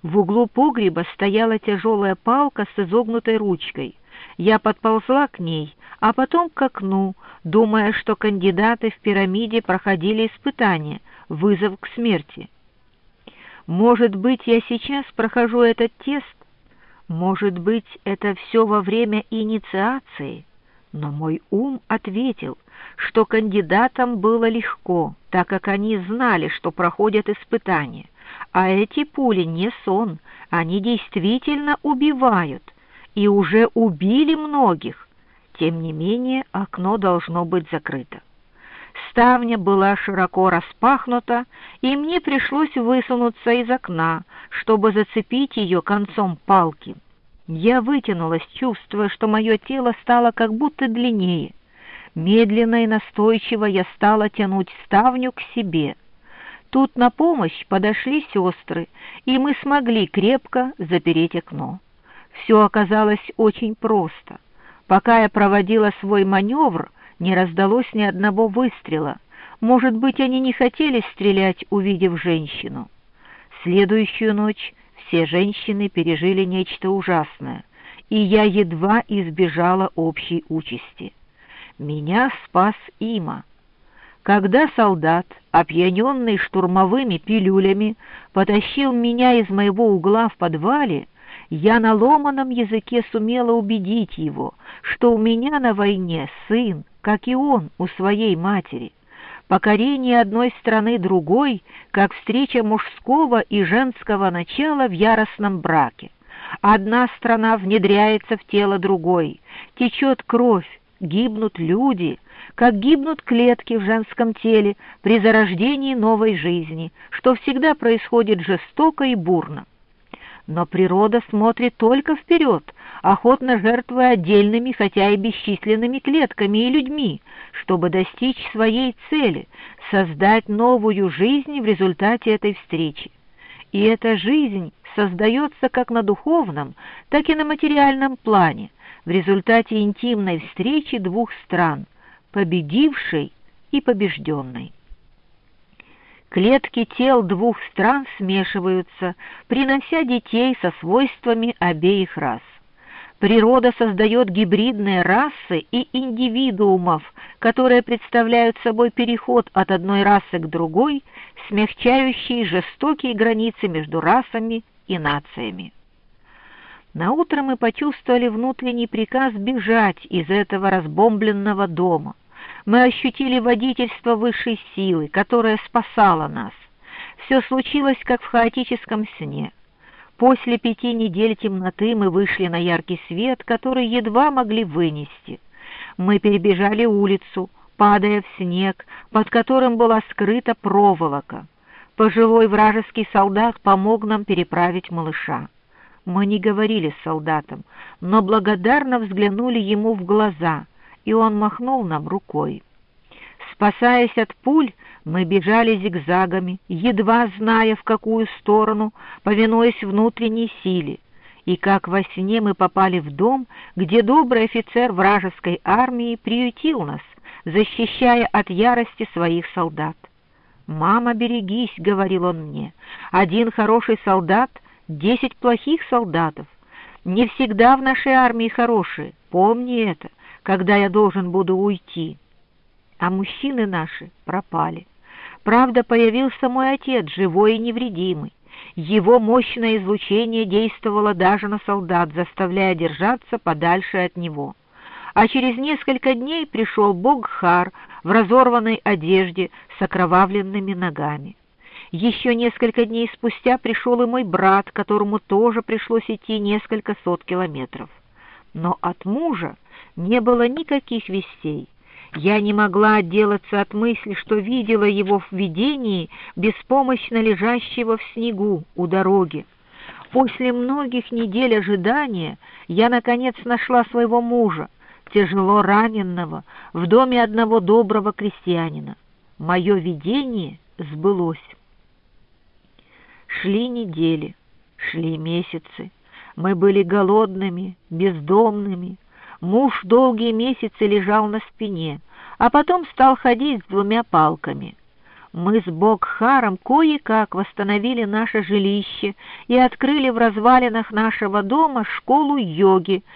В углу погреба стояла тяжелая палка с изогнутой ручкой. Я подползла к ней, а потом к окну, думая, что кандидаты в пирамиде проходили испытание, вызов к смерти. Может быть, я сейчас прохожу этот тест? Может быть, это все во время инициации? Но мой ум ответил, что кандидатам было легко, так как они знали, что проходят испытания. А эти пули не сон, они действительно убивают, и уже убили многих. Тем не менее, окно должно быть закрыто. Ставня была широко распахнута, и мне пришлось высунуться из окна, чтобы зацепить ее концом палки. Я вытянулась, чувствуя, что мое тело стало как будто длиннее. Медленно и настойчиво я стала тянуть ставню к себе. Тут на помощь подошли сестры, и мы смогли крепко запереть окно. Все оказалось очень просто. Пока я проводила свой маневр, не раздалось ни одного выстрела. Может быть, они не хотели стрелять, увидев женщину. Следующую ночь все женщины пережили нечто ужасное, и я едва избежала общей участи. Меня спас Има. Когда солдат, опьяненный штурмовыми пилюлями, потащил меня из моего угла в подвале, я на ломаном языке сумела убедить его, что у меня на войне сын, как и он у своей матери. Покорение одной страны другой, как встреча мужского и женского начала в яростном браке. Одна страна внедряется в тело другой, течет кровь, гибнут люди, как гибнут клетки в женском теле при зарождении новой жизни, что всегда происходит жестоко и бурно. Но природа смотрит только вперед, охотно жертвуя отдельными, хотя и бесчисленными клетками и людьми, чтобы достичь своей цели — создать новую жизнь в результате этой встречи. И эта жизнь создается как на духовном, так и на материальном плане, в результате интимной встречи двух стран, победившей и побежденной. Клетки тел двух стран смешиваются, принося детей со свойствами обеих рас. Природа создает гибридные расы и индивидуумов, которые представляют собой переход от одной расы к другой, смягчающие жестокие границы между расами и нациями. Наутро мы почувствовали внутренний приказ бежать из этого разбомбленного дома. Мы ощутили водительство высшей силы, которая спасала нас. Все случилось, как в хаотическом сне. После 5 недель темноты мы вышли на яркий свет, который едва могли вынести. Мы перебежали улицу, падая в снег, под которым была скрыта проволока. Пожилой вражеский солдат помог нам переправить малыша. Мы не говорили с солдатом, но благодарно взглянули ему в глаза, и он махнул нам рукой. Спасаясь от пуль, мы бежали зигзагами, едва зная, в какую сторону, повинуясь внутренней силе, и как во сне мы попали в дом, где добрый офицер вражеской армии приютил нас, защищая от ярости своих солдат. «Мама, берегись», — говорил он мне, — «один хороший солдат, 10 плохих солдатов. Не всегда в нашей армии хорошие, помни это, когда я должен буду уйти». А мужчины наши пропали. Правда, появился мой отец, живой и невредимый. Его мощное излучение действовало даже на солдат, заставляя держаться подальше от него. А через несколько дней пришел Богхар в разорванной одежде с окровавленными ногами. Еще несколько дней спустя пришел и мой брат, которому тоже пришлось идти несколько сот километров. Но от мужа не было никаких вестей. Я не могла отделаться от мысли, что видела его в видении, беспомощно лежащего в снегу у дороги. После многих недель ожидания я, наконец, нашла своего мужа, тяжело раненного, в доме одного доброго крестьянина. Мое видение сбылось. Шли недели, шли месяцы. Мы были голодными, бездомными. Муж долгие месяцы лежал на спине, а потом стал ходить с 2 палками. Мы с Богхаром кое-как восстановили наше жилище и открыли в развалинах нашего дома школу йоги,